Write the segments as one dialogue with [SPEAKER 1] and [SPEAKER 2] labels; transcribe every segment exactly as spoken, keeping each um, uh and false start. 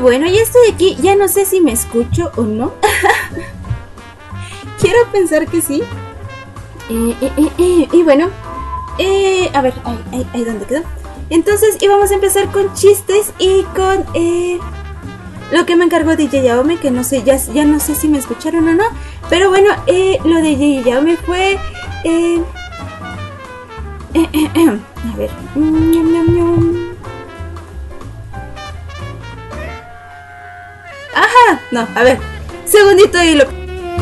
[SPEAKER 1] bueno, ya estoy aquí. Ya no sé si me escucho o no. Quiero pensar que sí. Eh, eh, eh, eh, y bueno, eh, a ver, ahí, ahí, ahí donde quedó. Entonces íbamos a empezar con chistes y con eh, lo que me encargó D J Yaome, que no sé, ya, ya no sé si me escucharon o no. Pero bueno, eh, lo de D J Yaome fue... Eh, eh, eh, eh, a ver. Ñam, ñam, ñam. Ajá, no, a ver. Segundito y lo...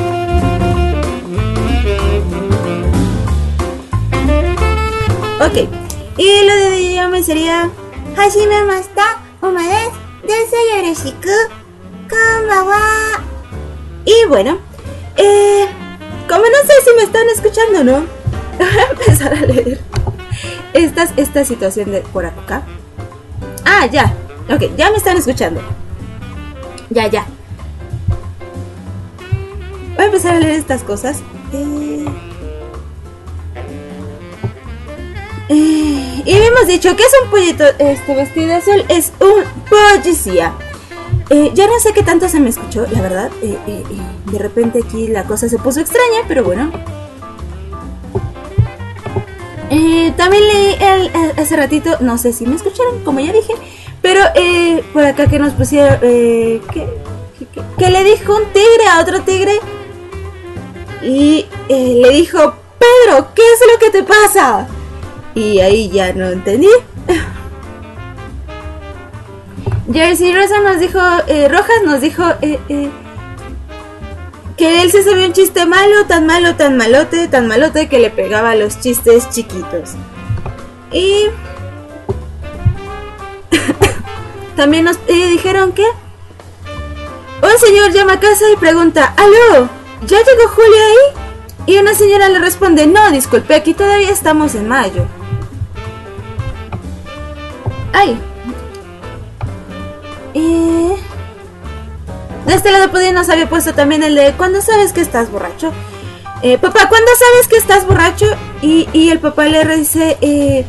[SPEAKER 1] Ok, y lo de Yaome sería Hajime masta, omares, deseo yoreshiku, konbanwa. Y bueno, eh, como no sé si me están escuchando o no, voy a empezar a leer esta, esta situación de por acá. Ah, ya, ok, ya me están escuchando. Ya, ya. Voy a empezar a leer estas cosas. Eh... Eh, y habíamos dicho que es un pollito este vestido azul, es un policía. Eh, ya no sé qué tanto se me escuchó, la verdad. Eh, eh, eh, de repente aquí la cosa se puso extraña, pero bueno. Eh, también leí el, el, hace ratito, no sé si me escucharon, como ya dije, pero eh, por acá que nos pusieron, eh, que, que, que, que le dijo un tigre a otro tigre y eh, le dijo, Pedro, ¿qué es lo que te pasa? Y ahí ya no entendí. Jersey Rosa nos dijo, eh, Rojas nos dijo eh, eh, que él se sabía un chiste malo, tan malo, tan malote, tan malote que le pegaba a los chistes chiquitos. Y también nos eh, dijeron que un señor llama a casa y pregunta, ¿aló? ¿Ya llegó Julia ahí? Y una señora le responde, no, disculpe, aquí todavía estamos en mayo. Ay. Y de este lado Pudín nos había puesto también el de ¿cuándo sabes que estás borracho? Eh, papá, ¿cuándo sabes que estás borracho? Y, y el papá le dice, eh,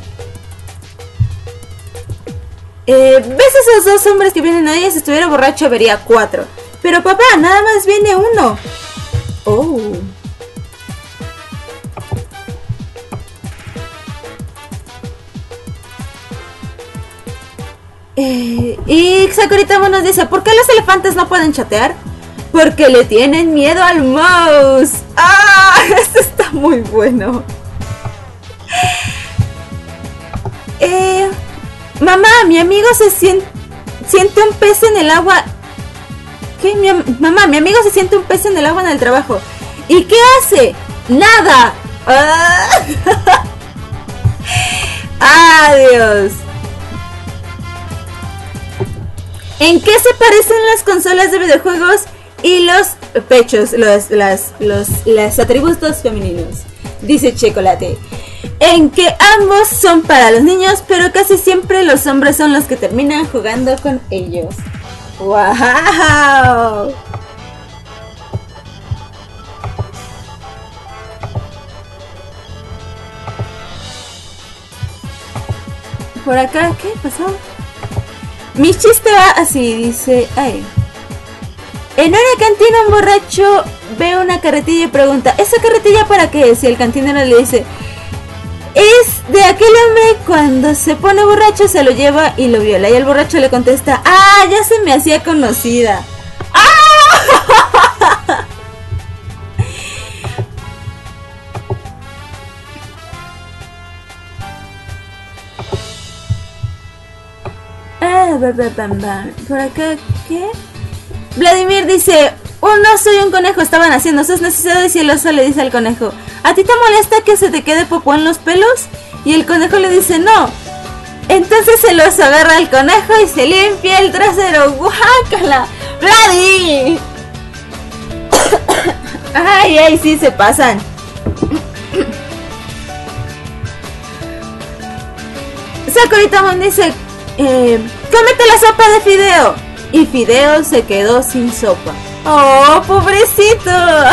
[SPEAKER 1] eh, ¿ves esos dos hombres que vienen ahí? Si estuviera borracho vería cuatro. Pero papá, nada más viene uno. Oh. Eh, y Sakuritamo nos dice, ¿por qué los elefantes no pueden chatear? Porque le tienen miedo al mouse. ¡Ah! Esto está muy bueno. Eh, mamá, mi amigo se siente, siente un pez en el agua. ¿Qué? Mi, mamá, mi amigo se siente un pez en el agua en el trabajo. ¿Y qué hace? ¡Nada! ¡Ah! ¡Adiós! ¿En qué se parecen las consolas de videojuegos y los pechos, los, las, los, los atributos femeninos? Dice Chocolate. En que ambos son para los niños, pero casi siempre los hombres son los que terminan jugando con ellos. ¡Wow! Por acá, ¿qué pasó? Mi chiste va así, dice, ay. En una cantina un borracho ve una carretilla y pregunta, ¿esa carretilla para qué es? Y el cantinero le dice, es de aquel hombre cuando se pone borracho se lo lleva y lo viola. Y el borracho le contesta, ah, ya se me hacía conocida. ¡Ah! Por acá, ¿qué? Vladimir dice, un oso y un conejo estaban haciendo sus necesidades y el oso le dice al conejo, ¿a ti te molesta que se te quede popó en los pelos? Y el conejo le dice, no. Entonces el oso agarra al conejo y se limpia el trasero. ¡Guácala! ¡Vladi! Ay, ay, sí se pasan. Sakuritamon dice, eh, cómete la sopa de fideo. Y Fideo se quedó sin sopa. ¡Oh, pobrecito!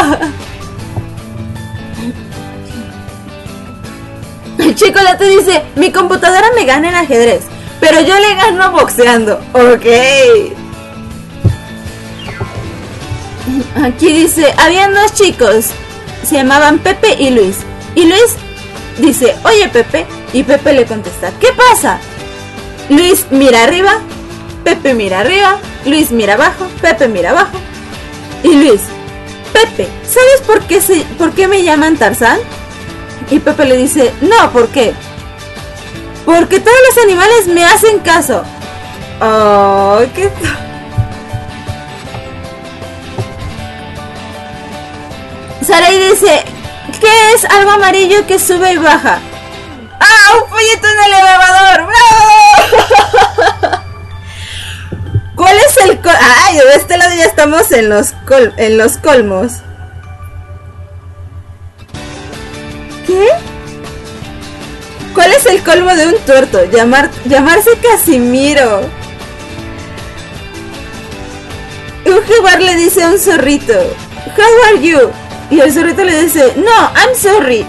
[SPEAKER 1] El Chocolate dice, mi computadora me gana en ajedrez, pero yo le gano boxeando. Ok. Aquí dice, habían dos chicos, se llamaban Pepe y Luis. Y Luis dice, oye Pepe, y Pepe le contesta, ¿qué pasa? Luis mira arriba, Pepe mira arriba, Luis mira abajo, Pepe mira abajo. Y Luis, Pepe, ¿sabes por qué, se, por qué me llaman Tarzán? Y Pepe le dice, no, ¿por qué? Porque todos los animales me hacen caso. Oh, qué... Sarai dice, ¿qué es algo amarillo que sube y baja? ¡Ah, un pollito en el elevador! ¡Bravo! ¿Cuál es el col... Ay, de este lado ya estamos en los, col... en los colmos. ¿Qué? ¿Cuál es el colmo de un tuerto? Llamar... Llamarse Casimiro. Un jaguar le dice a un zorrito, How are you? Y el zorrito le dice, no, I'm sorry.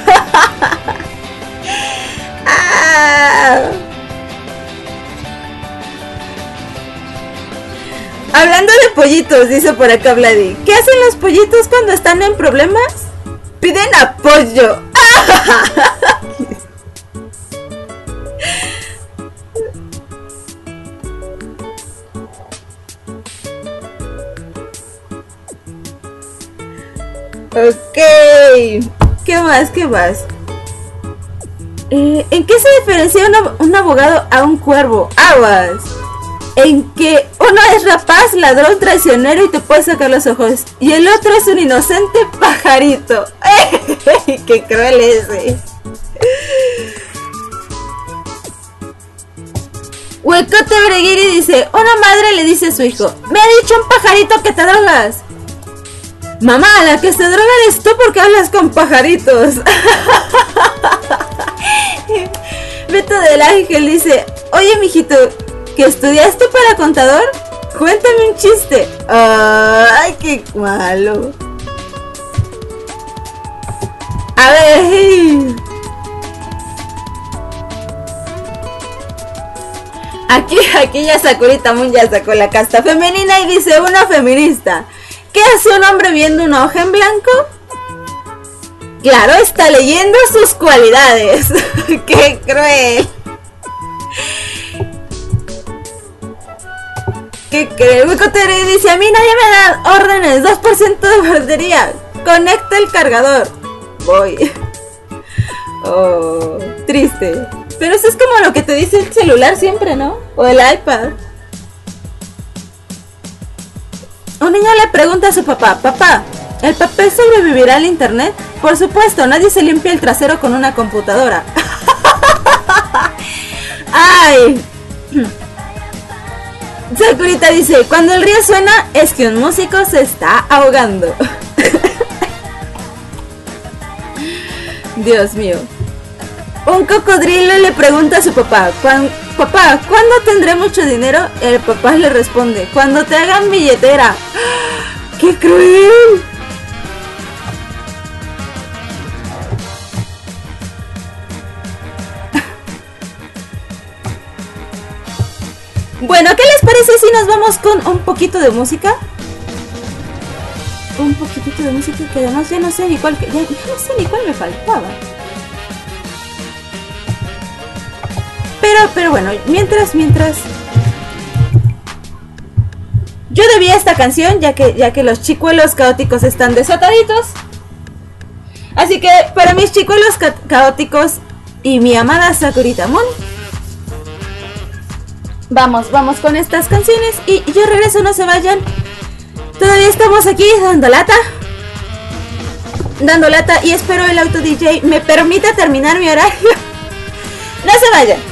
[SPEAKER 1] ah. Hablando de pollitos, dice por acá Vladi, ¿qué hacen los pollitos cuando están en problemas? Piden apoyo. Ok, ¿qué más? ¿Qué más? Eh, ¿En qué se diferencia una, un abogado a un cuervo? Aguas. En que uno es rapaz, ladrón, traicionero y te puede sacar los ojos, y el otro es un inocente pajarito. ¡Qué cruel ese! Huecote Breguiri dice, una madre le dice a su hijo, me ha dicho un pajarito que te drogas. Mamá, la que se droga eres tú porque hablas con pajaritos. Beto del Ángel dice, oye mijito, ¿que estudiaste para contador? Cuéntame un chiste. Ay, qué malo. A ver. Aquí, aquí ya Sakurita Moon ya sacó la casta femenina y dice una feminista. ¿Qué hace un hombre viendo una hoja en blanco? Claro, está leyendo sus cualidades. ¡Qué cruel! ¿Qué cruel? Wicotere dice, a mí nadie me da órdenes, dos por ciento de batería. Conecta el cargador. Voy. Oh, triste. Pero eso es como lo que te dice el celular siempre, ¿no? O el iPad. Un niño le pregunta a su papá, papá, ¿el papel sobrevivirá al internet? Por supuesto, nadie se limpia el trasero con una computadora. ¡Ay! Sakurita dice, cuando el río suena es que un músico se está ahogando. Dios mío. Un cocodrilo le pregunta a su papá, papá, ¿cuándo tendré mucho dinero? El papá le responde, cuando te hagan billetera. ¡Qué cruel! Bueno, ¿qué les parece si nos vamos con un poquito de música? Un poquitito de música que además ya no sé ni cuál, ya, ya no sé ni cuál me faltaba. Pero, pero bueno, mientras, mientras... Yo debía esta canción, ya que, ya que los chicuelos caóticos están desataditos. Así que, para mis chicuelos ca caóticos y mi amada Sakurita Moon, vamos, vamos con estas canciones y yo regreso, no se vayan. Todavía estamos aquí dando lata. Dando lata y espero el auto D J me permita terminar mi horario. No se vayan.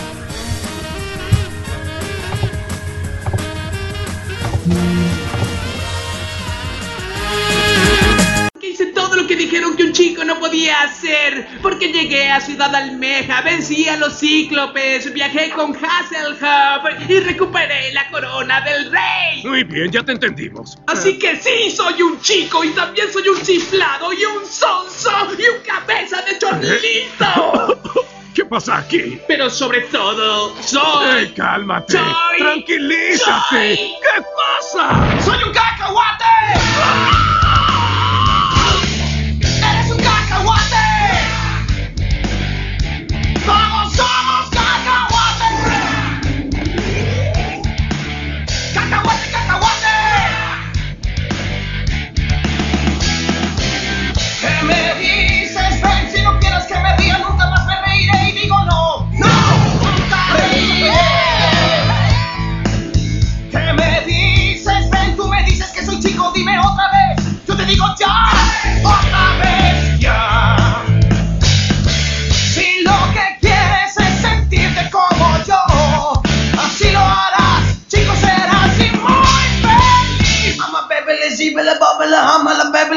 [SPEAKER 2] Hice todo lo que dijeron que un chico no podía hacer, porque llegué a Ciudad Almeja, vencí a los cíclopes, viajé con Hasselhoff y recuperé la corona del rey.
[SPEAKER 3] Muy bien, ya te entendimos.
[SPEAKER 2] Así que sí, soy un chico y también soy un chiflado y un sonso y un cabeza de chorlito.
[SPEAKER 3] ¿Qué pasa aquí?
[SPEAKER 2] Pero sobre todo, soy...
[SPEAKER 3] ¡Ey, cálmate!
[SPEAKER 2] Soy...
[SPEAKER 3] ¡Tranquilízate!
[SPEAKER 2] Soy...
[SPEAKER 3] ¿Qué pasa?
[SPEAKER 2] ¡Soy un cacahuate!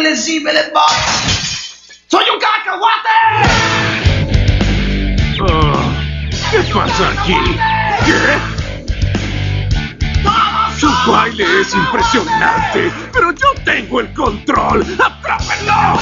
[SPEAKER 2] síbele, Bob. ¡Soy un cacahuate!
[SPEAKER 3] Oh, ¿qué pasa aquí? ¿Qué? Su baile es impresionante, pero yo tengo el control. ¡Atrápenlo!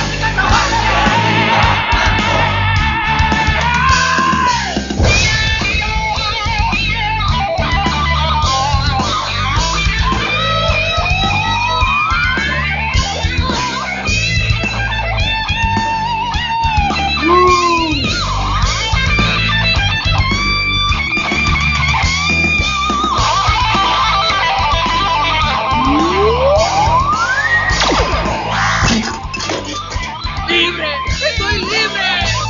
[SPEAKER 2] ¡Libre! ¡Estoy libre!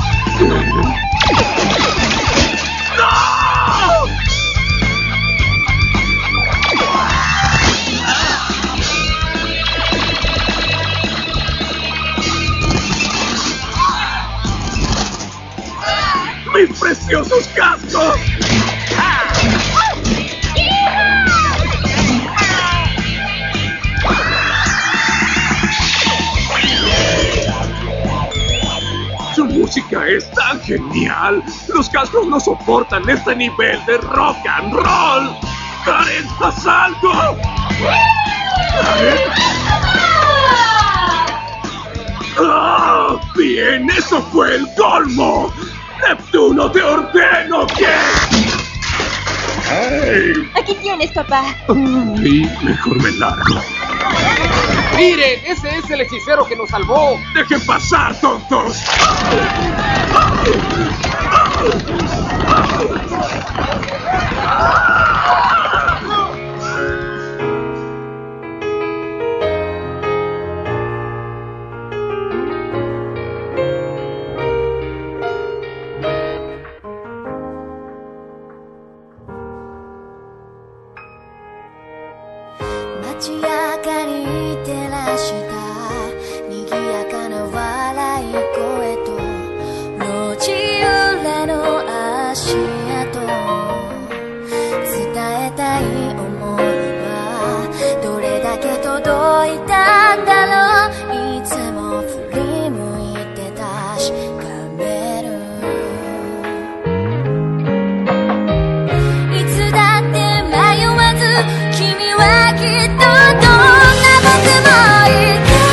[SPEAKER 3] ¡No! ¡Mis preciosos cascos! Su música es tan genial. Los cascos no soportan este nivel de rock and roll. ¡Karen, haz algo! ¿Karen? ¡Ah! ¡Bien! ¡Eso fue el colmo! ¡Neptuno, te ordeno que... ¡Hey!
[SPEAKER 4] Aquí tienes, papá.
[SPEAKER 3] Ay, mejor me largo.
[SPEAKER 5] ¡Miren! ¡Ese es el hechicero que nos salvó!
[SPEAKER 3] ¡Dejen pasar, tontos!
[SPEAKER 6] 「君はきっとどんな僕もいて」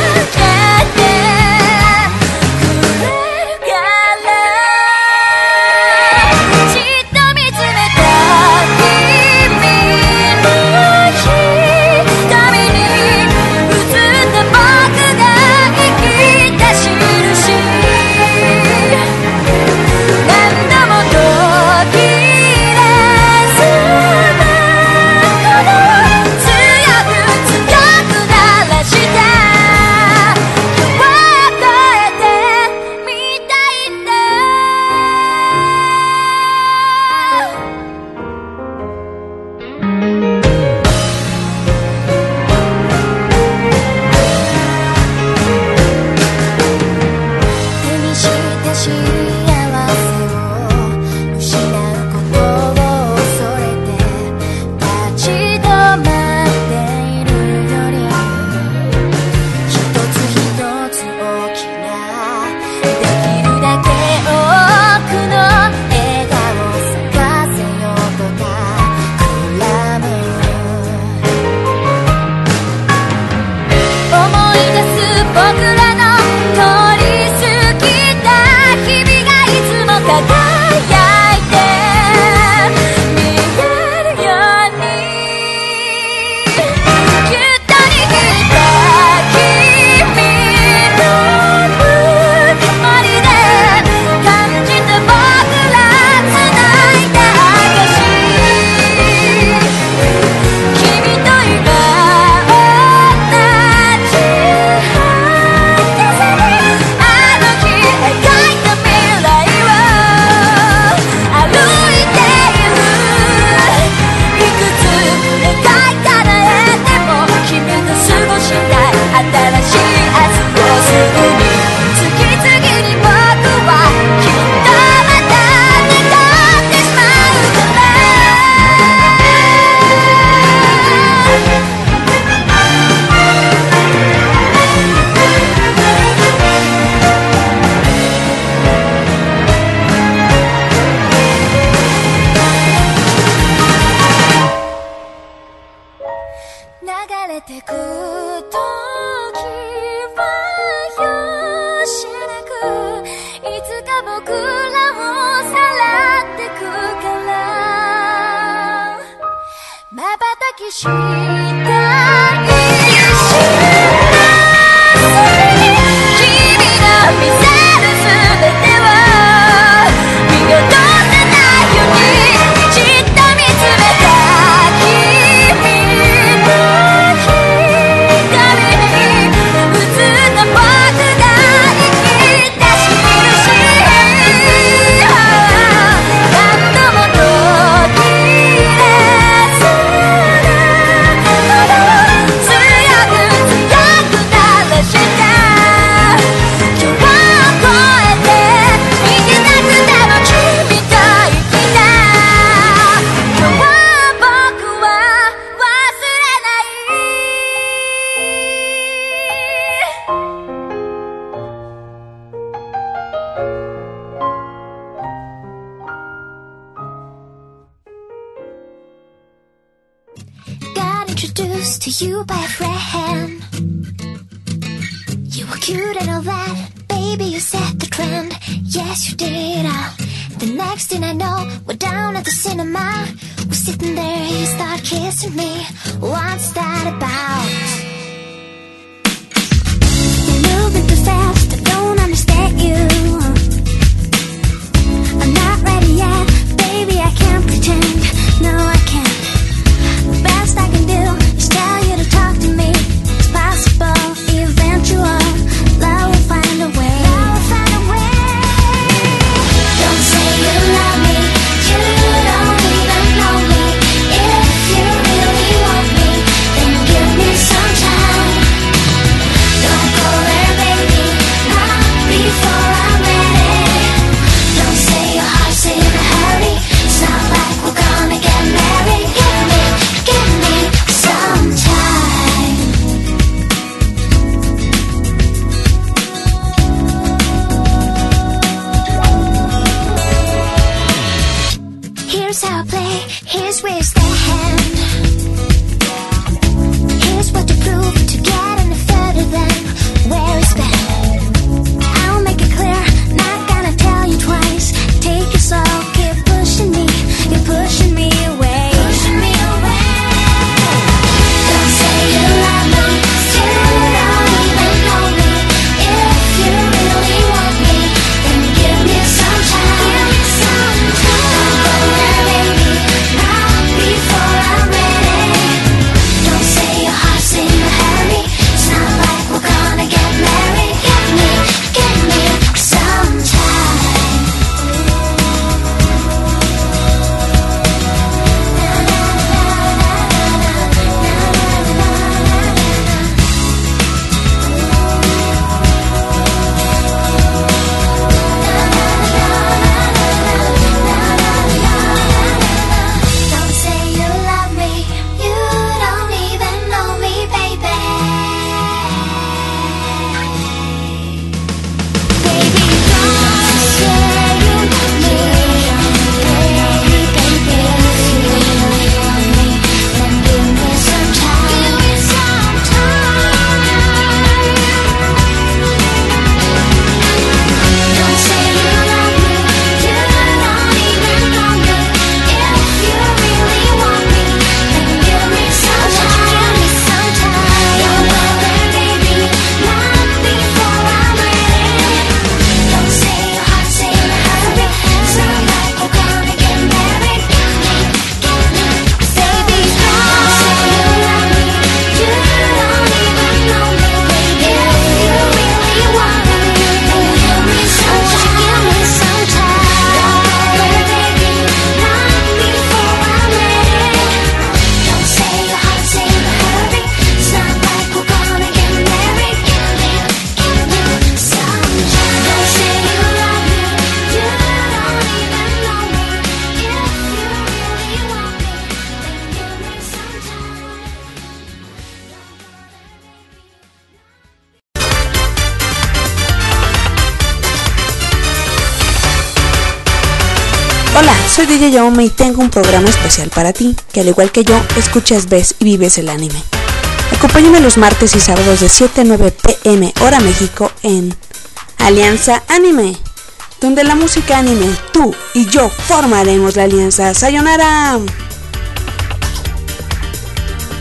[SPEAKER 4] introduced to you by a friend. You were cute and all that, baby, you set the trend. Yes, you did. Uh, the next thing I know, we're down at the cinema. We're sitting there, you start kissing me. What's that about? You're moving too fast, I don't understand you. I'm not ready yet, baby, I can't pretend. No, I can't. The best I can do is tell you to talk to me. It's possible, eventual, love will find a way. Love will find a way. Don't say you love me, you don't even know me. If you really want me, then give me some time. Don't go there, baby, not before I'm ready. Don't say your heart's in a hurry, it's not like we're gonna get married. Give me, give me some time. Here's how I play, here's where you stand. Here's what to prove to get any further than where it's been. I'll make it clear, not gonna tell you twice. Take it slow, keep pushing me, you're pushing me away. Pushing me away. Don't say you love me, you don't even know me. If you really want me, then give me some time. Give me some time. Don't go there, baby, not before I'm ready. Don't say your heart's in a hurry, it's not like we're gonna get married. Give me, give me some time. Don't say you love me, you don't even know me, baby. Baby, don't say you love me, baby, baby. If you really want me, then give me some time. Give me some time. Don't say you love me, you don't even know me. If you really want me, then give me some time. Give me some time. Don't go there, baby, not before I'm ready. Don't say your heart's in a hurry, it's not like we're gonna get married. Give me, give me, baby, don't say you love me, you don't even know me. If you really want me, then give me some time. Give me some time. Don't go there, baby, not before I'm ready. Don't say your heart's in a hurry, it's not like we're gonna get married. Give me, give me some time. Don't say you love me, you don't even know me. If you really want me, then give me some time.
[SPEAKER 1] Hola, soy D J Yaoma y tengo un programa especial para ti, que al igual que yo, escuchas, ves y vives el anime. Acompáñame los martes y sábados de siete a nueve pm hora México en Alianza Anime, donde la música anime, tú y yo formaremos la alianza. ¡Sayonara!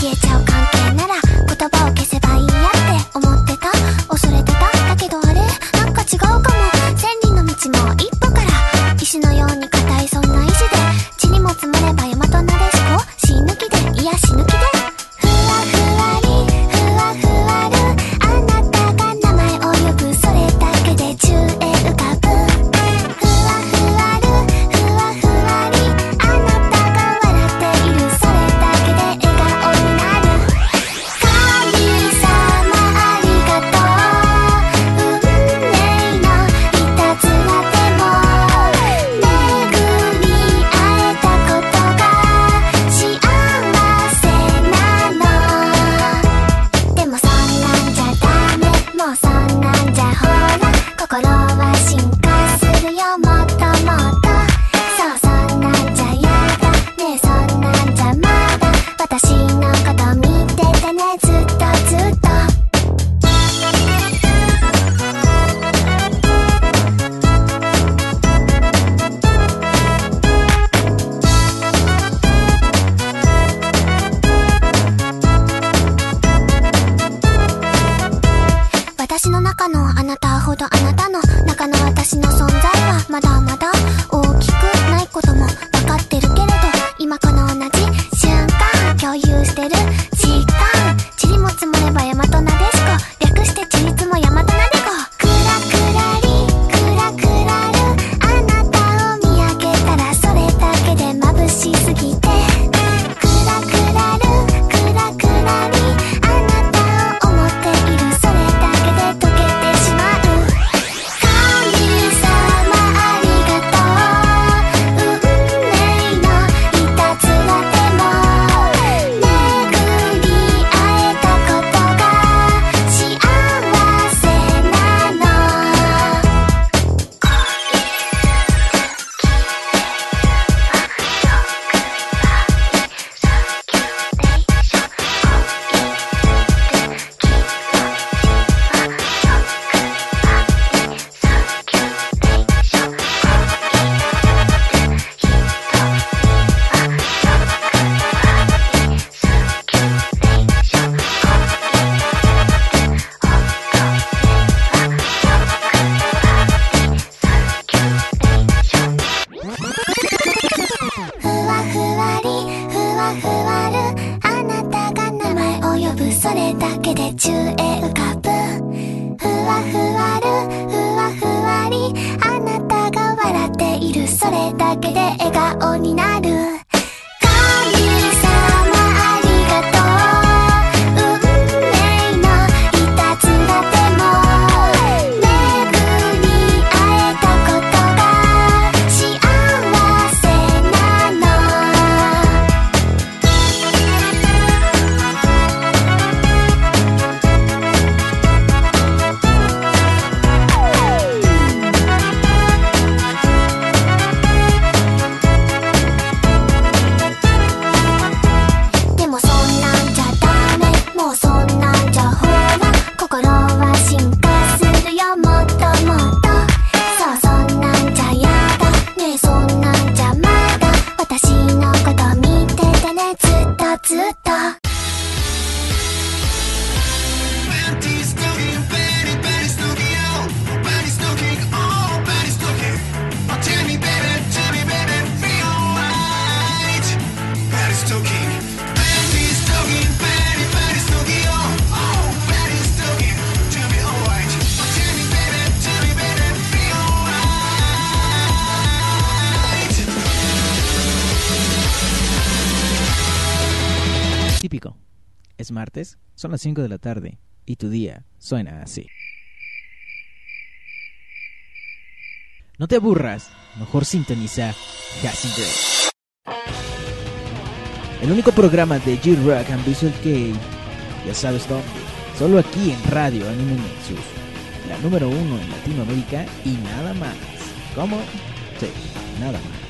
[SPEAKER 4] 消えちゃう関係なら言葉を消せばいいやって思ってた、恐れてた。だけどあれなんか違うかも。千里の道も一歩から、石のように硬いそんな意志で、地にも積もれば大和なでしこ、死ぬ気で、いや死ぬ気で、ふわふわりふわふわる、あなたが名前を呼ぶ、それだけで宙へ浮かぶ。ふわふわるふわふわり、あなたが笑っている、それだけで笑顔になる。神様ありがとう、運命のいたずらでも巡り会えたことが幸せなの。でもそんなんじゃダメ、もうそんなんじゃほら心は進化するよ、もっともっと。そうそんなんじゃやだねえ、そんなんじゃまだ私のこと見ててね、ずっとずっと。私の中のあなたほどあなたの中の私の存在はまだまだ大きくないことも分かってるけれど、今この同じ瞬間共有してる時間、塵も積もれば大和なでしこ、略してちりつも大和なでこ。クラクラリクラクラる、あなたを見上げたらそれだけで眩しすぎて、クラクラるクラクラリ、あなたを思っている、それだけで溶けてしまう。神様ありがとう、運命のいたずらでも巡り会えたことが幸せなの。ふわふわりふわふわる、あなたが名前を呼ぶ、それだけで宙へ浮かぶ。ふわふわるふわふわり、あなたが笑っている、それだけで笑顔になる。神様ありがとう、運命のいたずらでも巡り会えたことが幸せなの。でもそんなんじゃダメ、もうそんなんじゃほら心は進化するよ、もっともっと。そうそんなんじゃやだねえ、そんなんじゃまだ私のこと見ててね、ずっとずっと。
[SPEAKER 6] Típico. Es martes, son las cinco de la tarde y tu día suena así. No te aburras, mejor sintoniza Casting Break. El único programa de G-Rock and Visual Kei, ya sabes dónde, solo aquí en Radio Anime Nexus, la número uno en Latinoamérica y nada más. ¿Cómo? Sí, nada más.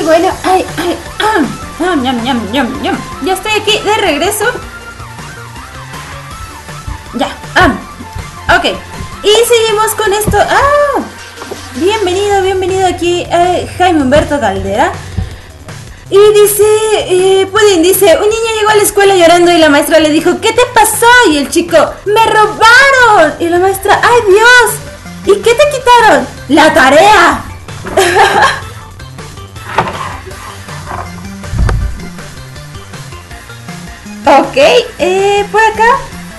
[SPEAKER 1] bueno, ay, ay, ah, ah, ñam, ñam, ñam, ñam. Ya estoy aquí de regreso. Ya, ah, ok. Y seguimos con esto. Ah, bienvenido, bienvenido aquí eh, Jaime Humberto Caldera. Y dice, eh, Pudding dice, un niño llegó a la escuela llorando y la maestra le dijo, ¿qué te pasó? Y el chico, ¡me robaron! Y la maestra, ¡ay Dios! ¿Y qué te quitaron? ¡La tarea! Ok, eh, por acá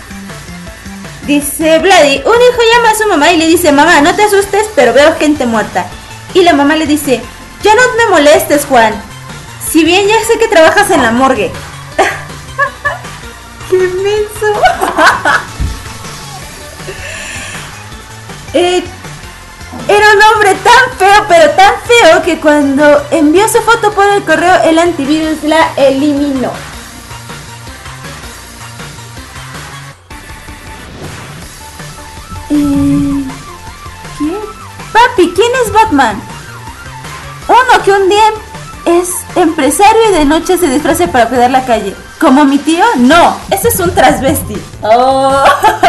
[SPEAKER 1] dice Vladi, un hijo llama a su mamá y le dice, mamá, no te asustes, pero veo gente muerta. Y la mamá le dice, ya no me molestes, Juan. Si bien ya sé que trabajas en la morgue. ¡Qué menso! eh, era un hombre tan feo, pero tan feo, que cuando envió su foto por el correo, el antivirus la eliminó. Eh, ¿Quién? Papi, ¿quién es Batman? Uno que un día es empresario y de noche se disfraza para cuidar la calle. ¿Como mi tío? No, ese es un transvesti. Oh.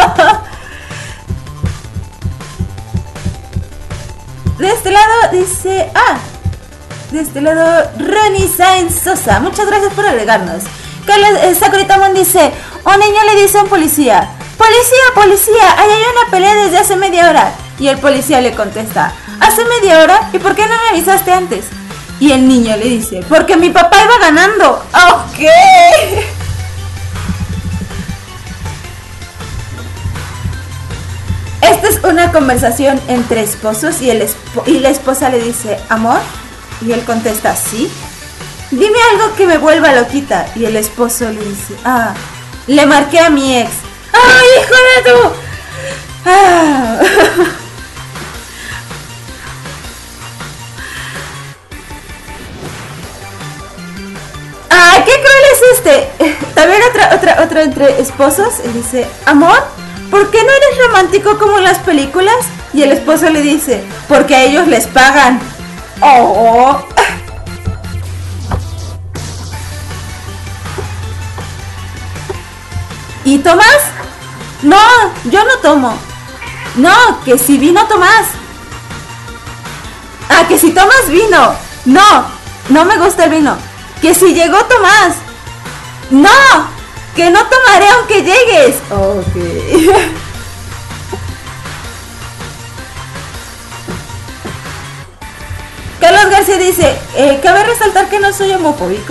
[SPEAKER 1] De este lado dice... Ah, de este lado Ronnie Sainz Sosa. Muchas gracias por agregarnos. Carlos eh, Sakuritamon dice, un niño le dice a un policía, policía, policía, ahí hay una pelea desde hace media hora. Y el policía le contesta, ¿hace media hora? ¿Y por qué no me avisaste antes? Y el niño le dice, porque mi papá iba ganando. Ok. Esta es una conversación entre esposos y, el esp- y la esposa le dice, amor. Y él contesta, sí. Dime algo que me vuelva loquita. Y el esposo le dice, ah, le marqué a mi ex. ¡Ay, hijo de tu! Ah. ¡Ay, qué cruel es este! También otra, otra, otra entre esposos. Y dice, amor, ¿por qué no eres romántico como en las películas? Y el esposo le dice, porque a ellos les pagan. ¡Oh! ¿Y Tomás? No, yo no tomo. No, que si vino Tomás. Ah, que si Tomás vino. No, no me gusta el vino. Que si llegó Tomás. No, que no tomaré aunque llegues. Ok. Carlos García dice, eh, cabe resaltar que no soy homofóbico.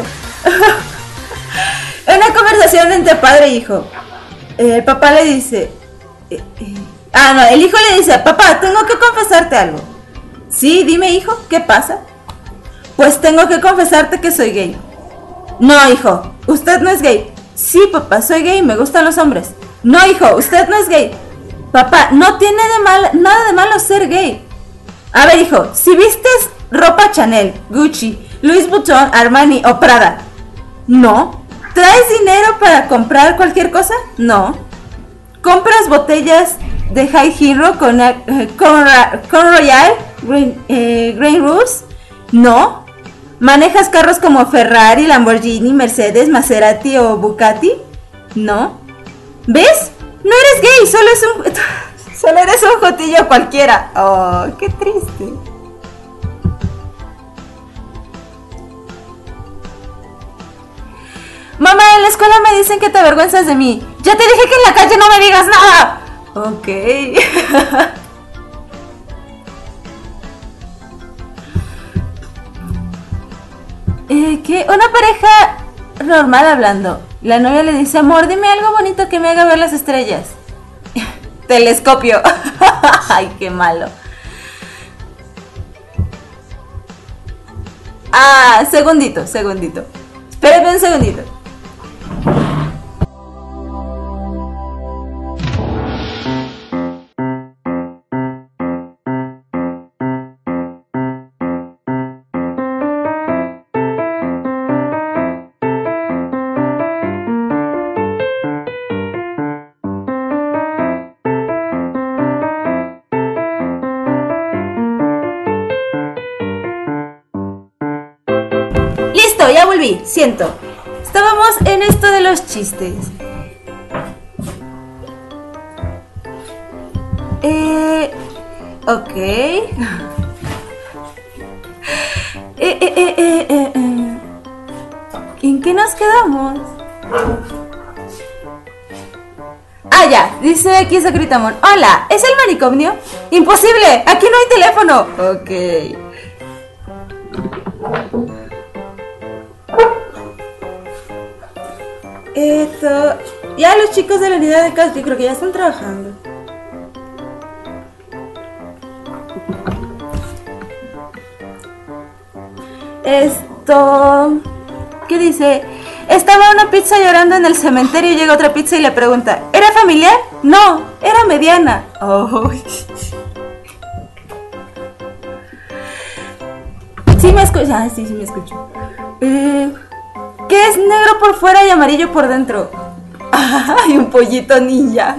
[SPEAKER 1] En una conversación entre padre e hijo, eh, el papá le dice, eh, eh, ah no, el hijo le dice, papá, tengo que confesarte algo. Sí, dime hijo, ¿qué pasa? Pues tengo que confesarte que soy gay. No, hijo, usted no es gay. Sí, papá, soy gay, me gustan los hombres. No, hijo, usted no es gay. Papá, no tiene de mal, nada de malo ser gay. A ver, hijo, si vistes ropa Chanel, Gucci, Louis Vuitton, Armani o Prada. No. ¿Traes dinero para comprar cualquier cosa? No. ¿Compras botellas de High Hero con, eh, con, con Royal Green, eh, Green Rose? No. ¿Manejas carros como Ferrari, Lamborghini, Mercedes, Maserati o Bugatti? No. ¿Ves? No eres gay, solo es un solo eres un jotillo cualquiera. Oh, qué triste. Mamá, en la escuela me dicen que te avergüenzas de mí. Ya te dije que en la calle no me digas nada. Ok. eh, ¿Qué? Una pareja normal hablando. La novia le dice, amor, dime algo bonito que me haga ver las estrellas. Telescopio. Ay, qué malo. Ah, segundito, segundito. Espérame un segundito. volví, siento. Estábamos en esto de los chistes. Eh... Ok. eh, eh, eh, eh, eh, eh. ¿En qué nos quedamos? Ah, ya, dice aquí Sacritamón. Hola, ¿es el manicomio? Imposible, aquí no hay teléfono. Ok. Esto... Ya los chicos de la unidad de caos, yo creo que ya están trabajando. Esto... ¿Qué dice? Estaba una pizza llorando en el cementerio y llega otra pizza y le pregunta, ¿era familiar? No, era mediana. Oh. Sí me escucho. Ah, sí, sí me escucho. Eh, ¿Qué es negro por fuera y amarillo por dentro? Ay, un pollito ninja.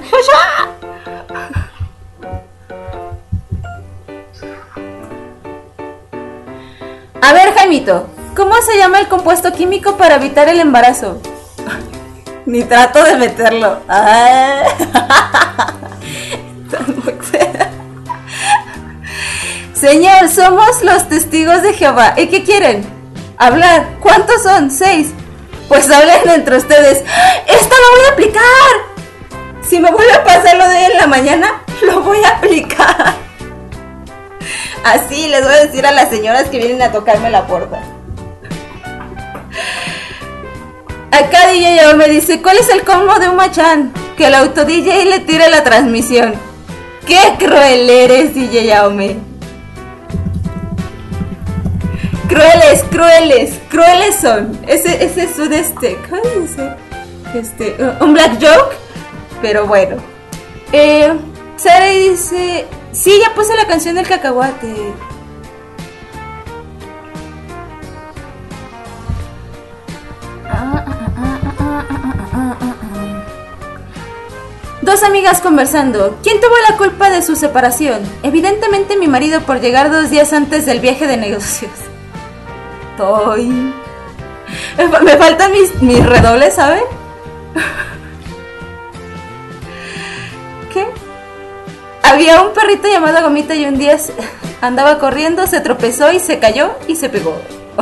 [SPEAKER 1] A ver, Jaimito, ¿cómo se llama el compuesto químico para evitar el embarazo? Ni trato de meterlo. Ah. Señor, somos los testigos de Jehová. ¿Y qué quieren? Hablar. ¿Cuántos son? Seis. Pues hablen entre ustedes. ¡Esto lo voy a aplicar! Si me vuelve a pasar lo de hoy en la mañana, lo voy a aplicar. Así les voy a decir a las señoras que vienen a tocarme la puerta. Acá D J me dice, ¿cuál es el colmo de un machán? Que el auto D J le tire la transmisión. ¡Qué cruel eres, D J Yaume! Crueles, crueles, crueles son. Ese, ese es un este, ¿cómo dice? Este, un black joke. Pero bueno. Eh, Sara dice, sí, ya puse la canción del cacahuate. Dos amigas conversando. ¿Quién tuvo la culpa de su separación? Evidentemente mi marido por llegar dos días antes del viaje de negocios. Estoy... Me faltan mis, mis redobles, ¿saben? ¿Qué? Había un perrito llamado Gomita y un día andaba corriendo, se tropezó y se cayó y se pegó.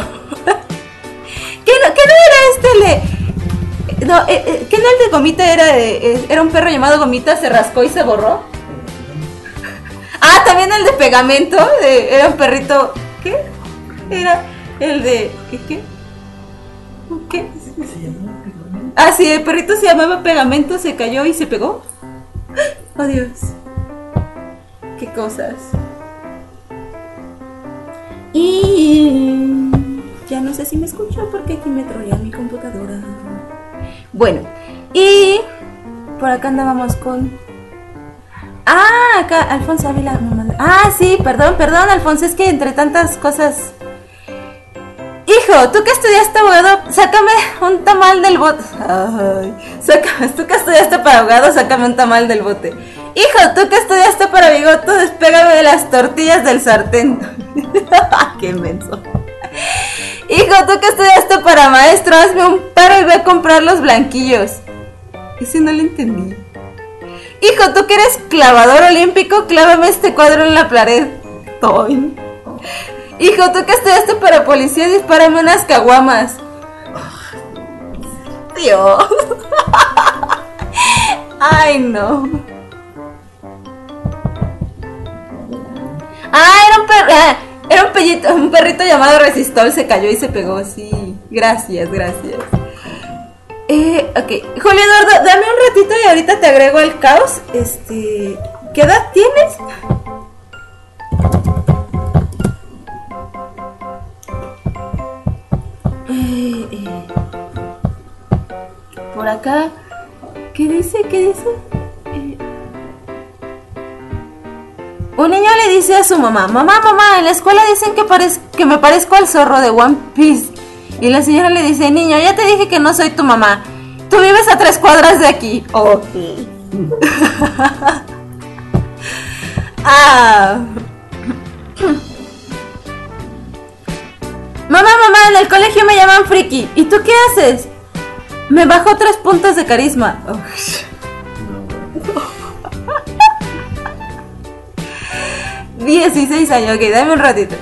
[SPEAKER 1] ¿Qué no, qué no era este el de... No, eh, eh, ¿qué no el de Gomita era de, eh, era un perro llamado Gomita, se rascó y se borró? Ah, también el de Pegamento, de, era un perrito... ¿Qué? Era el de... ¿Qué? ¿Qué? ¿Qué? Ah, sí, el perrito se llamaba Pegamento, se cayó y se pegó. Oh, Dios. Qué cosas. Y... ya no sé si me escucho porque aquí me trolea mi computadora. Bueno, y... por acá andábamos con... Ah, acá, Alfonso Ávila me mandó... Ah, sí, perdón, perdón, Alfonso, es que entre tantas cosas... Hijo, tú que estudiaste abogado, sácame un tamal del bote. Ay, sácame, tú que estudiaste para abogado, sácame un tamal del bote. Hijo, tú que estudiaste para bigote, despégame de las tortillas del sartén. Qué menso. Hijo, tú que estudiaste para maestro, hazme un paro y ve a comprar los blanquillos. Ese no lo entendí. Hijo, tú que eres clavador olímpico, clávame este cuadro en la pared. Toin. Hijo, tú que estudiaste para policía, dispárame unas caguamas. Dios. Ay, no. Ah, era un perro. Ah, era un pellito, un perrito llamado Resistol, se cayó y se pegó. Sí, gracias, gracias. Eh, ok, Julio Eduardo, dame un ratito y ahorita te agrego el caos. Este, ¿qué edad tienes? Eh, eh, por acá, ¿qué dice? ¿Qué dice? Eh, un niño le dice a su mamá, mamá, mamá, en la escuela dicen que, parez que me parezco al zorro de One Piece. Y la señora le dice, niño, ya te dije que no soy tu mamá. Tú vives a tres cuadras de aquí. Ok. Ah. Mamá, mamá, en el colegio me llaman friki. ¿Y tú qué haces? Me bajo tres puntos de carisma. Oh. dieciséis años, ok, dame un ratito.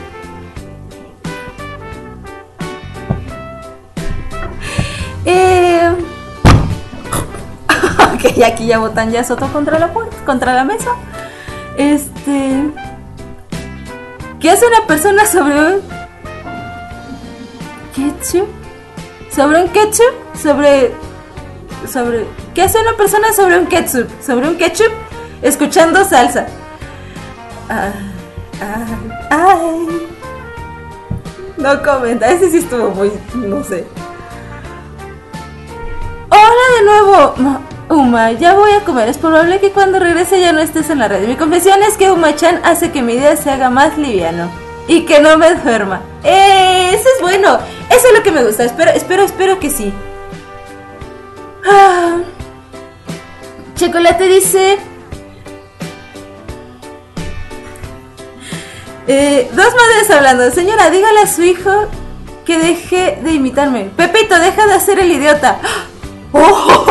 [SPEAKER 1] Eh... ok, aquí ya botan ya Soto contra la puerta, contra la mesa. Este... ¿Qué hace una persona sobre un ketchup? ¿Sobre un ketchup? Sobre... Sobre... ¿Qué hace una persona sobre un ketchup? Sobre un ketchup escuchando salsa. Ay, ay, ay. No comenta, ese sí estuvo muy... no sé. Hola de nuevo, Uma, ya voy a comer. Es probable que cuando regrese ya no estés en la red. Mi confesión es que Uma-chan hace que mi día se haga más liviano y que no me enferma. ¡Eh! Eso es bueno. Eso es lo que me gusta. Espero, espero, espero que sí. Ah. Chocolate dice... Eh, dos madres hablando. Señora, dígale a su hijo que deje de imitarme. Pepito, deja de hacer el idiota. ¡Oh!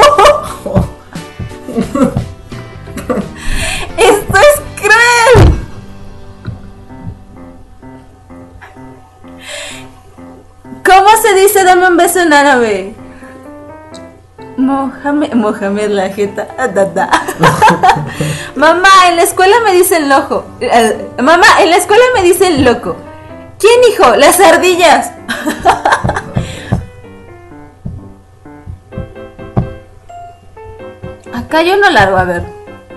[SPEAKER 1] ¡Esto es cruel! ¿Cómo se dice dame un beso en árabe? Mohamed, Mohamed la jeta. Da, da. Mamá, en la escuela me dicen loco. Uh, mamá, en la escuela me dicen loco. ¿Quién, hijo? Las ardillas. Acá hay uno largo, a ver.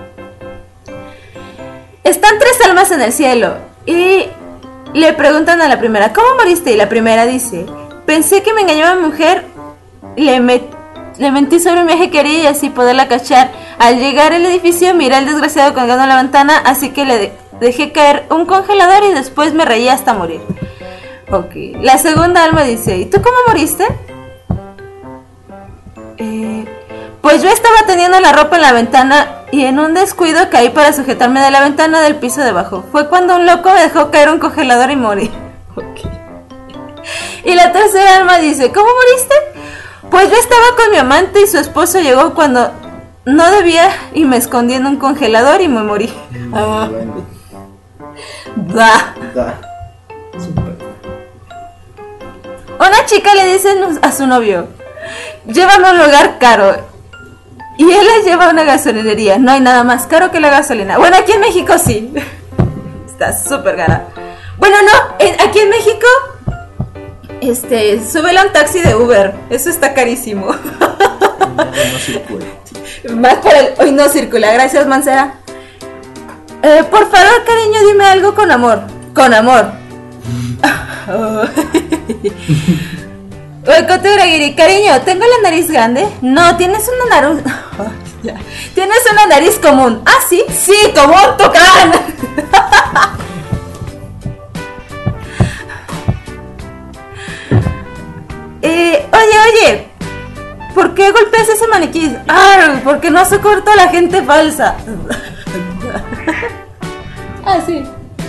[SPEAKER 1] Están tres almas en el cielo y le preguntan a la primera, ¿cómo moriste? Y la primera dice, pensé que me engañaba mi mujer, le, met, le mentí sobre un viaje que haría y así poderla cachar. Al llegar al edificio miré al desgraciado colgando en la ventana, así que le de, dejé caer un congelador y después me reí hasta morir. Ok, la segunda alma dice, ¿y tú cómo moriste? Eh... Pues yo estaba teniendo la ropa en la ventana y en un descuido caí para sujetarme de la ventana del piso de abajo. Fue cuando un loco me dejó caer un congelador y morí. Okay. Y la tercera alma dice, ¿cómo moriste? Pues yo estaba con mi amante y su esposo llegó cuando no debía y me escondí en un congelador y me morí. Ah. Da. Da. Super. Una chica le dice a su novio, llévame a un lugar caro. Y él la lleva a una gasolinería. No hay nada más caro que la gasolina. Bueno, aquí en México sí. Está súper cara. Bueno, no, en, aquí en México, este, súbela a un taxi de Uber. Eso está carísimo.
[SPEAKER 7] No, no circula.
[SPEAKER 1] Más por el... Hoy no circula. Gracias, Mancera. Eh, por favor, cariño, dime algo con amor. Con amor. Oh. Oye, cariño, ¿tengo la nariz grande? No, tienes una nariz... Tienes una nariz común. ¿Ah, sí? Sí, como un tucán. eh, oye, oye, ¿por qué golpeas ese maniquí? Ah, porque no soporto a la gente falsa. Ah, sí.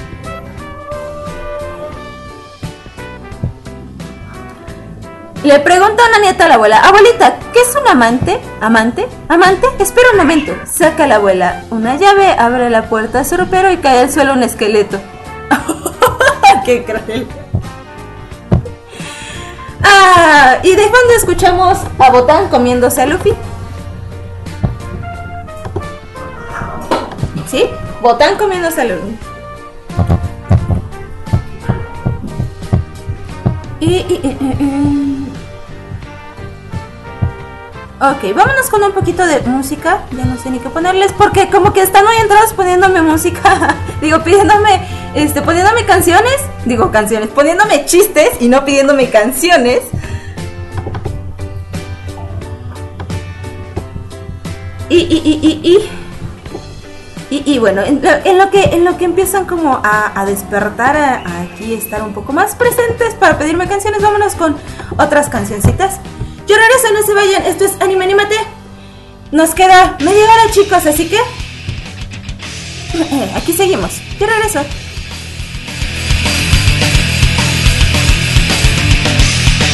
[SPEAKER 1] Le pregunta a una nieta a la abuela, abuelita, ¿qué es un amante? ¿Amante? ¿Amante? Espera un momento. Saca la abuela una llave, abre la puerta a su ropero y cae al suelo un esqueleto. ¡Qué cruel! Ah, y de fondo escuchamos a Botán comiéndose a Luffy. ¿Sí? Botán comiéndose a Luffy. Y... y, y, y, y. Ok, vámonos con un poquito de música. Ya no sé ni qué ponerles porque como que están muy entrados poniéndome música. Digo, pidiéndome, este, poniéndome canciones. Digo canciones, poniéndome chistes y no pidiéndome canciones. Y, y, y, y, y. Y, y bueno, en lo, en lo que en lo que empiezan como a, a despertar, a, a aquí estar un poco más presentes para pedirme canciones, vámonos con otras cancioncitas. Yo regreso, no se vayan, esto es Anime Animate. Nos queda media hora, chicos, así que aquí seguimos. Yo regreso.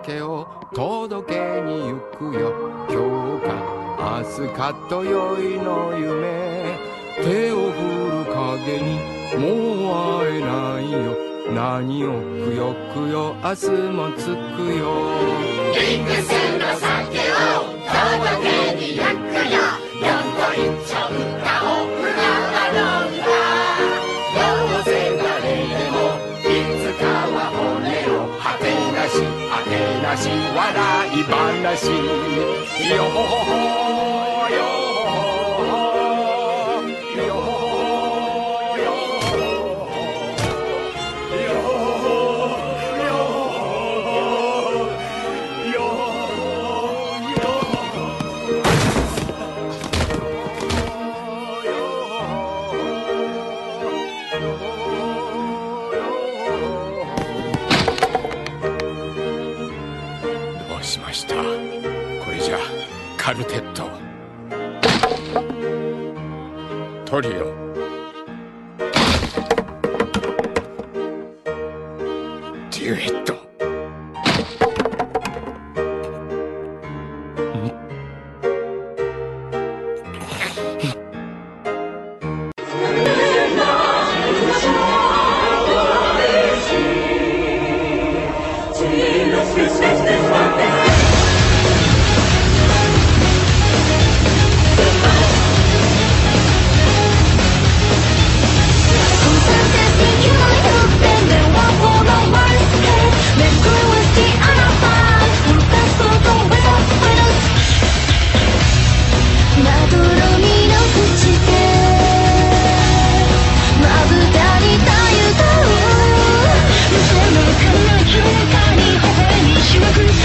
[SPEAKER 8] 酒を届けに行くよ。今日か明日かとよいの夢、手を振る影にもう会えないよ。何をくよくよ明日もつくよ。
[SPEAKER 4] リングスの酒を届けに行くよ。四と一丁歌を船は飲んだ。どうせ誰でもいつかは骨を果てなし果てなし笑い話よほほほよこれじゃカルテットトリオデュエット瞬間に微笑みしまく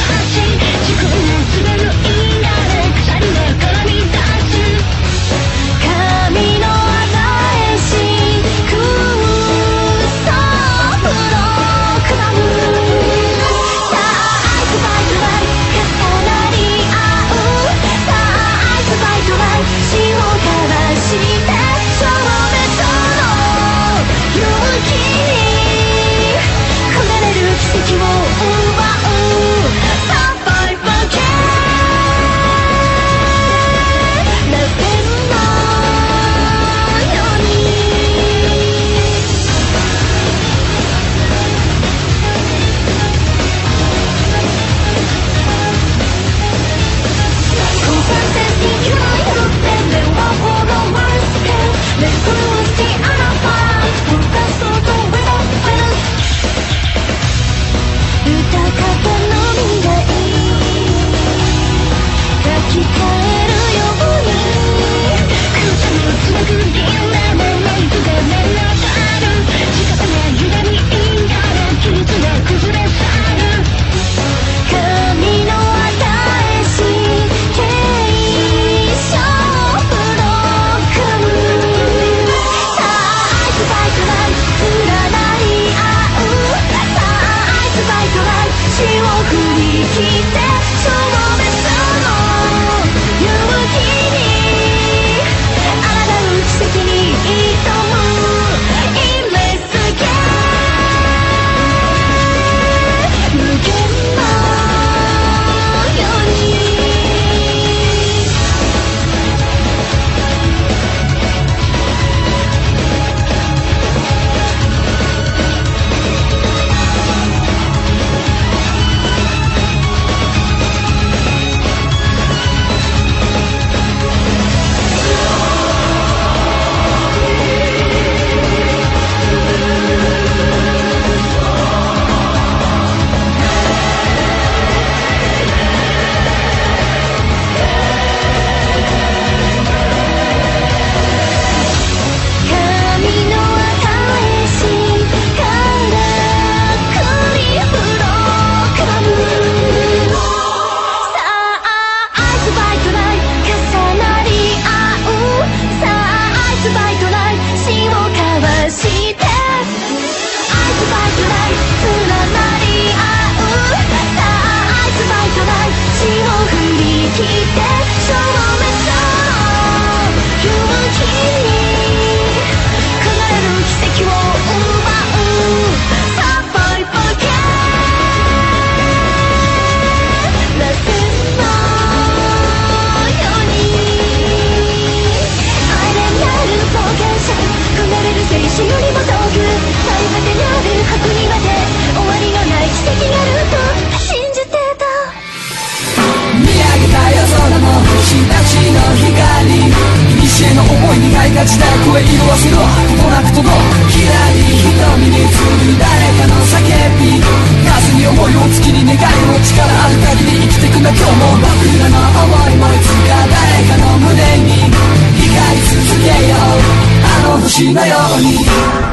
[SPEAKER 9] 声色褪せろとなくともひらり瞳に映る誰かの叫び風に思いを月に願いを力ある限り生きてくんだ今日も僕らの思いもいつか誰かの胸に光り続けようあの星のように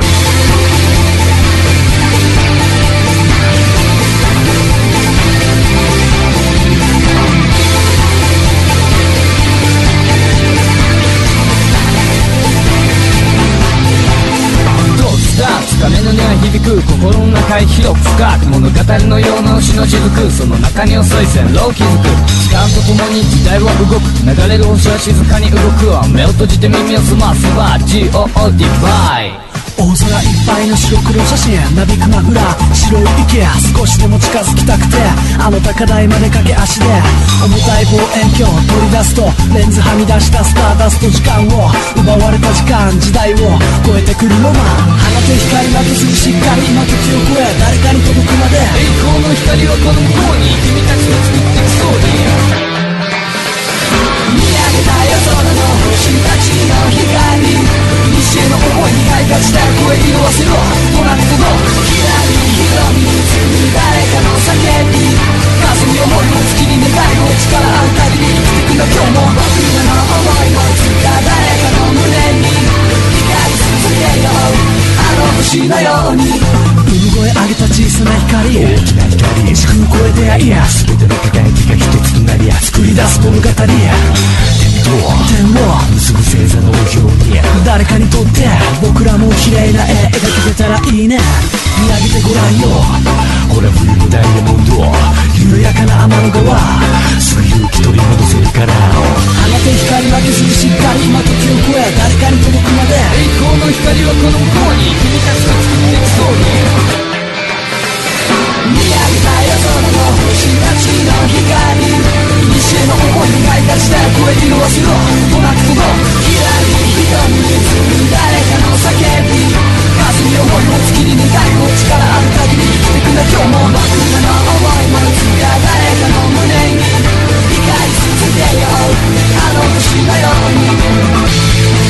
[SPEAKER 9] 鐘の音が響く心の中へ広く深く物語のような星の雫その中に遅い線路を築く時間とともに時代は動く流れる星は静かに動く目を閉じて耳を澄ませば ジーオー ディバイ大空いっぱいの白黒写真なびくマフラー白い池少しでも近づきたくてあの高台まで駆け足で重たい望遠鏡を取り出すとレンズはみ出したスターダスト時間を奪われた時間時代を超えてくるロマン放て光負けずにしっかり今時を超え誰かに届くまで栄光の光はこの向こうに君たちの作っていくストーリー見上げた夜空の星たちの光西への思いに開花した声色褪せろとなくともひらり瞳に映る誰かの叫び風に思いを月に願いを力ある限り生きてくんだ今日も僕らの思いもいつか誰かの胸に光り続けようあの星のように産声上げた小さな光大きな光時空を超えてやいや全ての輝きが一つとなり作り出す物語点を結ぶ星座のように誰かにとって僕らも綺麗な絵描けてたらいいね見上げてごらんよほら冬のダイヤモンド緩やかな天の川すぐ勇気取り戻せるから放て光負けずにしっかり今時を超え誰かに届くまで栄光の光はこの向こうに君たちが作っていくストーリー見上げた夜空の星たちの光西への思いに開花した声色褪せろとなくともひらり瞳に映る誰かの叫び風に思いを月に願いを力ある限り生きてくんだ今日も僕らの思いもいつか誰かの胸に光り続けようあの星のように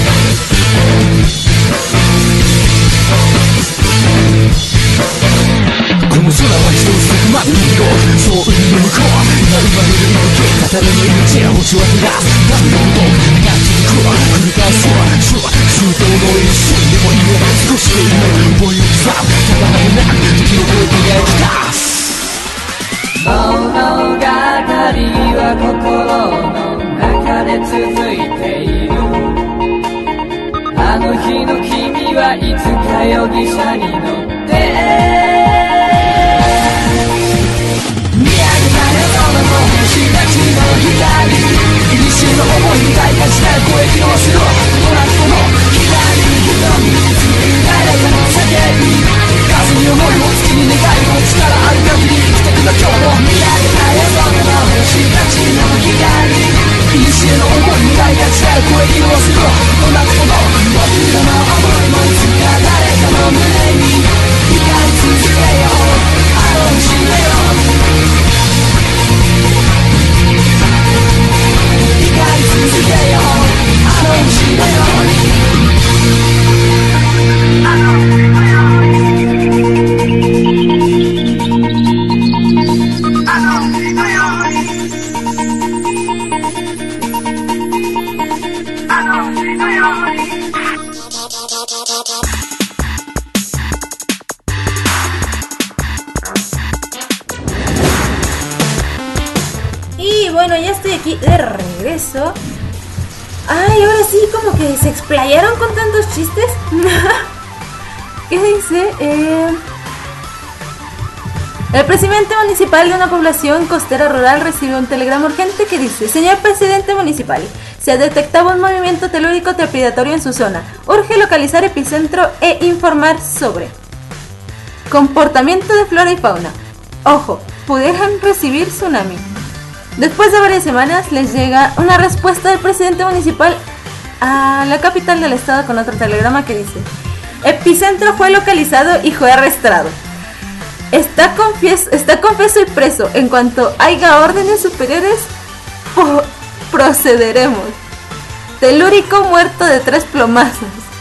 [SPEAKER 9] この空は一つまで海をそう海の向こう今生まれる息語るの命や星は照らすダブルの動画が続く繰り返す周到の一瞬でもいいね少しでいいね思いを刻むただなくなく時を超えて描き出す物語は心の中で続いているあの日の君はいつか容疑者に乗って星たちの光西への思いに開花した声色褪せろとなくともひらり瞳に映る誰かの叫び風に思いを月に願いを力ある限り生きてくんだ今日も見上げた夜空の星たちの光西への思いに開花した声色褪せろとなくとも僕らの思いもいつか誰かの胸に光り続けようあの星のように続けようあの星のようにあの星のようにあの星のようにあの星のように
[SPEAKER 1] Y bueno, ya estoy aquí de regreso. Ay, ahora sí, como que se explayaron con tantos chistes. ¿Qué dice? Eh... El presidente municipal de una población costera rural recibe un telegrama urgente que dice: señor presidente municipal, se ha detectado un movimiento telúrico trepidatorio en su zona. Urge localizar epicentro e informar sobre comportamiento de flora y fauna. Ojo, pudieran recibir tsunami. Después de varias semanas les llega una respuesta del presidente municipal a la capital del estado con otro telegrama que dice: epicentro fue localizado y fue arrestado. Está, confies- está confeso y preso. En cuanto haya órdenes superiores, po- procederemos. Telúrico muerto de tres plomazos.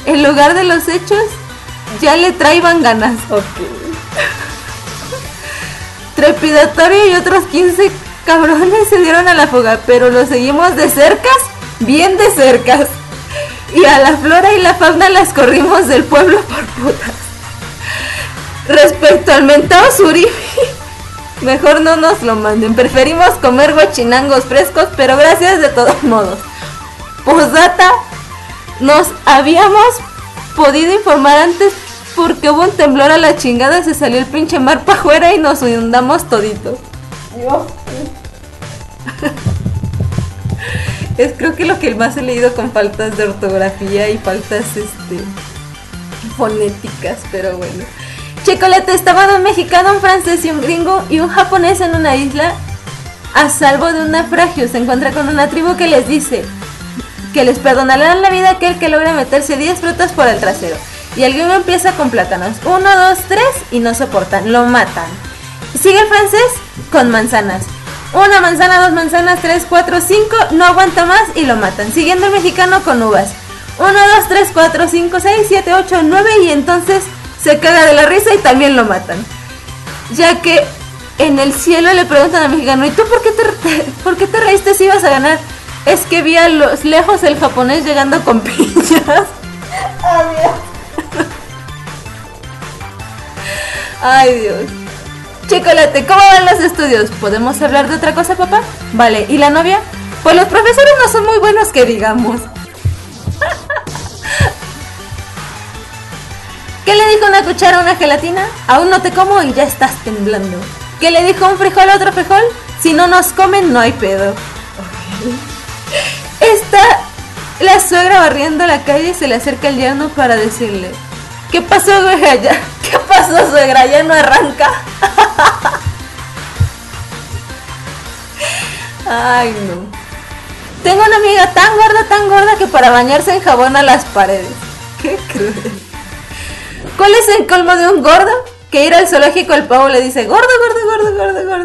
[SPEAKER 10] en lugar de los hechos, ya le traían ganas.
[SPEAKER 1] Ok.
[SPEAKER 10] Trepidatorio y otros quince cabrones se dieron a la fuga, pero los seguimos de cercas, bien de cercas. Y a la flora y la fauna las corrimos del pueblo por putas. Respecto al mentado surimi, mejor no nos lo manden. Preferimos comer guachinangos frescos, pero gracias de todos modos. Posdata, nos habíamos podido informar antes porque hubo un temblor a la chingada, se salió el pinche mar para afuera y nos inundamos toditos. Dios. Es creo que lo que más he leído con faltas de ortografía y faltas este fonéticas, pero bueno. Chocolate, estaban un mexicano, un francés y un gringo y un japonés en una isla a salvo de un naufragio. Se encuentra con una tribu que les dice que les perdonarán la vida aquel que logre meterse diez frutas por el trasero. Y el gringo empieza con plátanos. Uno, dos, tres y no soportan, lo matan. Sigue el francés con manzanas. Una manzana, dos manzanas, tres, cuatro, cinco, no aguanta más y lo matan. Siguiendo el mexicano con uvas. Uno, dos, tres, cuatro, cinco, seis, siete, ocho, nueve y entonces se caga de la risa y también lo matan. Ya que en el cielo le preguntan al mexicano, ¿y tú por qué te, te, por qué te reíste si ibas a ganar? Es que vi a los lejos el japonés llegando con piñas. Adiós. Ay, Dios. Chocolate, ¿cómo van los estudios? ¿Podemos hablar de otra cosa, papá? Vale, ¿y la novia? Pues los profesores no son muy buenos que digamos. ¿Qué le dijo una cuchara a una gelatina? Aún no te como y ya estás temblando. ¿Qué le dijo un frijol a otro frijol? Si no nos comen, no hay pedo. Okay. Está la suegra barriendo la calle y se le acerca el yerno para decirle: ¿qué pasó, suegra? Ya, ¿qué pasó, suegra? Ya no arranca. Ay, no. Tengo una amiga tan gorda, tan gorda que para bañarse enjabona las paredes. Qué cruel. ¿Cuál es el colmo de un gordo? Que ir al zoológico el pavo le dice: gordo, gordo, gordo, gordo, gordo.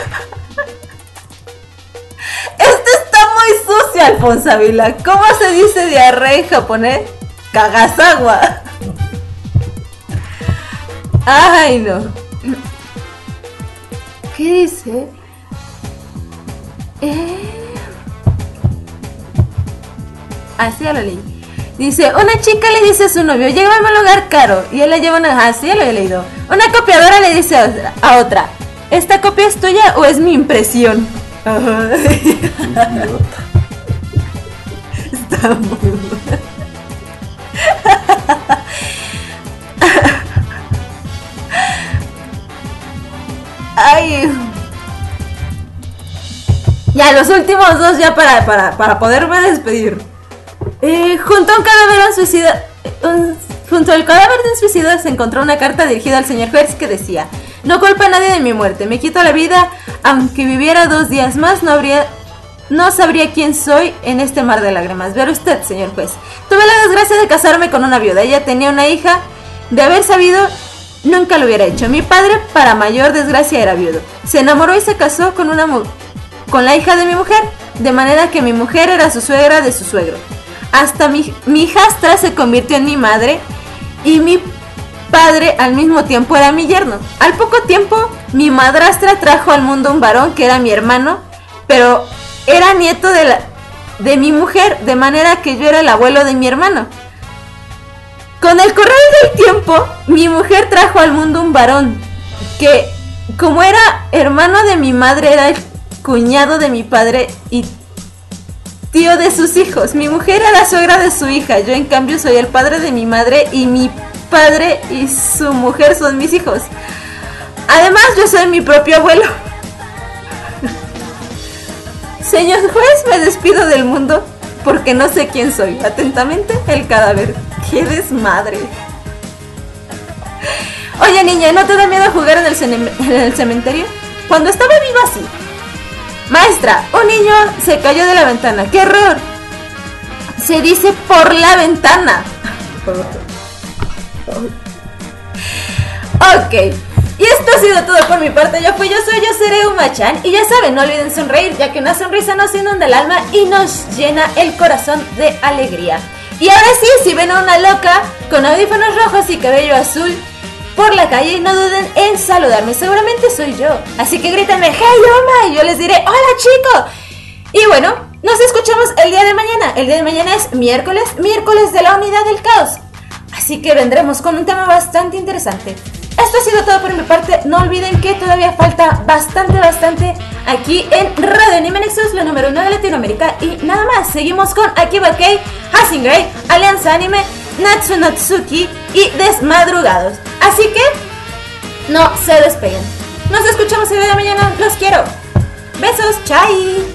[SPEAKER 10] Esto está muy sucio, Alfonso Ávila. ¿Cómo se dice diarrea en japonés? Kagasawa. Ay, no. ¿Qué dice? Eh... Así ya lo leí. Dice, una chica le dice a su novio: llévame a un lugar caro. Y él le lleva una... Así ya lo he leído. Una copiadora le dice a otra, a otra: ¿esta copia es tuya o es mi impresión? Está muy bueno. Ay. Ya, los últimos dos ya para, para, para poderme despedir. Eh, junto a un cadáver de un suicida, un, junto al cadáver de un suicida se encontró una carta dirigida al señor juez que decía: no culpa a nadie de mi muerte, me quito la vida, aunque viviera dos días más no habría, no sabría quién soy en este mar de lágrimas. Verá usted, señor juez, tuve la desgracia de casarme con una viuda, ella tenía una hija, de haber sabido nunca lo hubiera hecho. Mi padre, para mayor desgracia, era viudo, se enamoró y se casó con una con la hija de mi mujer, de manera que mi mujer era su suegra de su suegro. Hasta mi, mi hijastra se convirtió en mi madre y mi padre al mismo tiempo era mi yerno. Al poco tiempo, mi madrastra trajo al mundo un varón que era mi hermano, pero era nieto de, la, de mi mujer, de manera que yo era el abuelo de mi hermano. Con el correr del tiempo, mi mujer trajo al mundo un varón que, como era hermano de mi madre, era el cuñado de mi padre y tío de sus hijos. Mi mujer era la suegra de su hija, yo en cambio soy el padre de mi madre y mi padre y su mujer son mis hijos. Además, yo soy mi propio abuelo. Señor juez, me despido del mundo porque no sé quién soy. Atentamente, el cadáver. ¡Qué desmadre! Oye, niña, ¿no te da miedo jugar en el, cene- en el cementerio? Cuando estaba viva, sí. Maestra, un niño se cayó de la ventana. ¡Qué horror! Se dice por la ventana. Ok. Y esto ha sido todo por mi parte. Yo fui, yo soy, yo seré Uma-chan. Y ya saben, no olviden sonreír, ya que una sonrisa nos inunda el alma y nos llena el corazón de alegría. Y ahora sí, si ven a una loca con audífonos rojos y cabello azul por la calle, no duden en saludarme, seguramente soy yo. Así que grítenme, hey Oma, y yo les diré, hola chico. Y bueno, nos escuchamos el día de mañana. El día de mañana es miércoles, miércoles de la unidad del caos. Así que vendremos con un tema bastante interesante. Esto ha sido todo por mi parte. No olviden que todavía falta bastante, bastante aquí en Radio Anime Nexus, la número uno de Latinoamérica. Y nada más, seguimos con Akiba Kei, Hashing Grey, Alianza Anime, Natsu no Tsuki y Desmadrugados. Así que no se despeguen. Nos escuchamos el día de mañana. Los quiero. Besos, chai.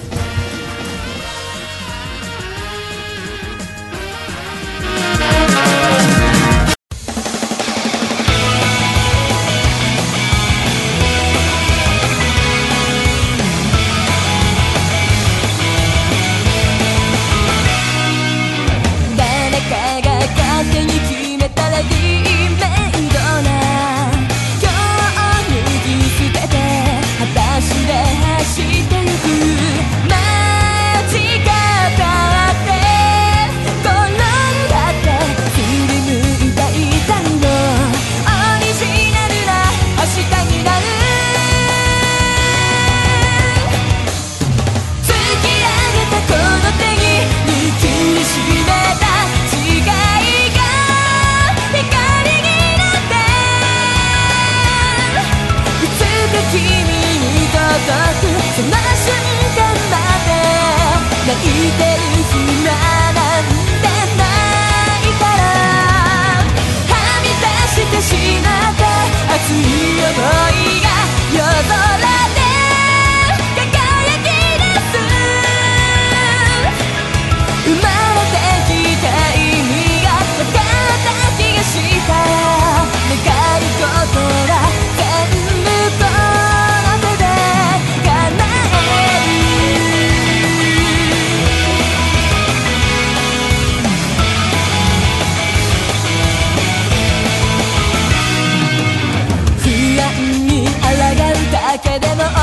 [SPEAKER 4] だけでも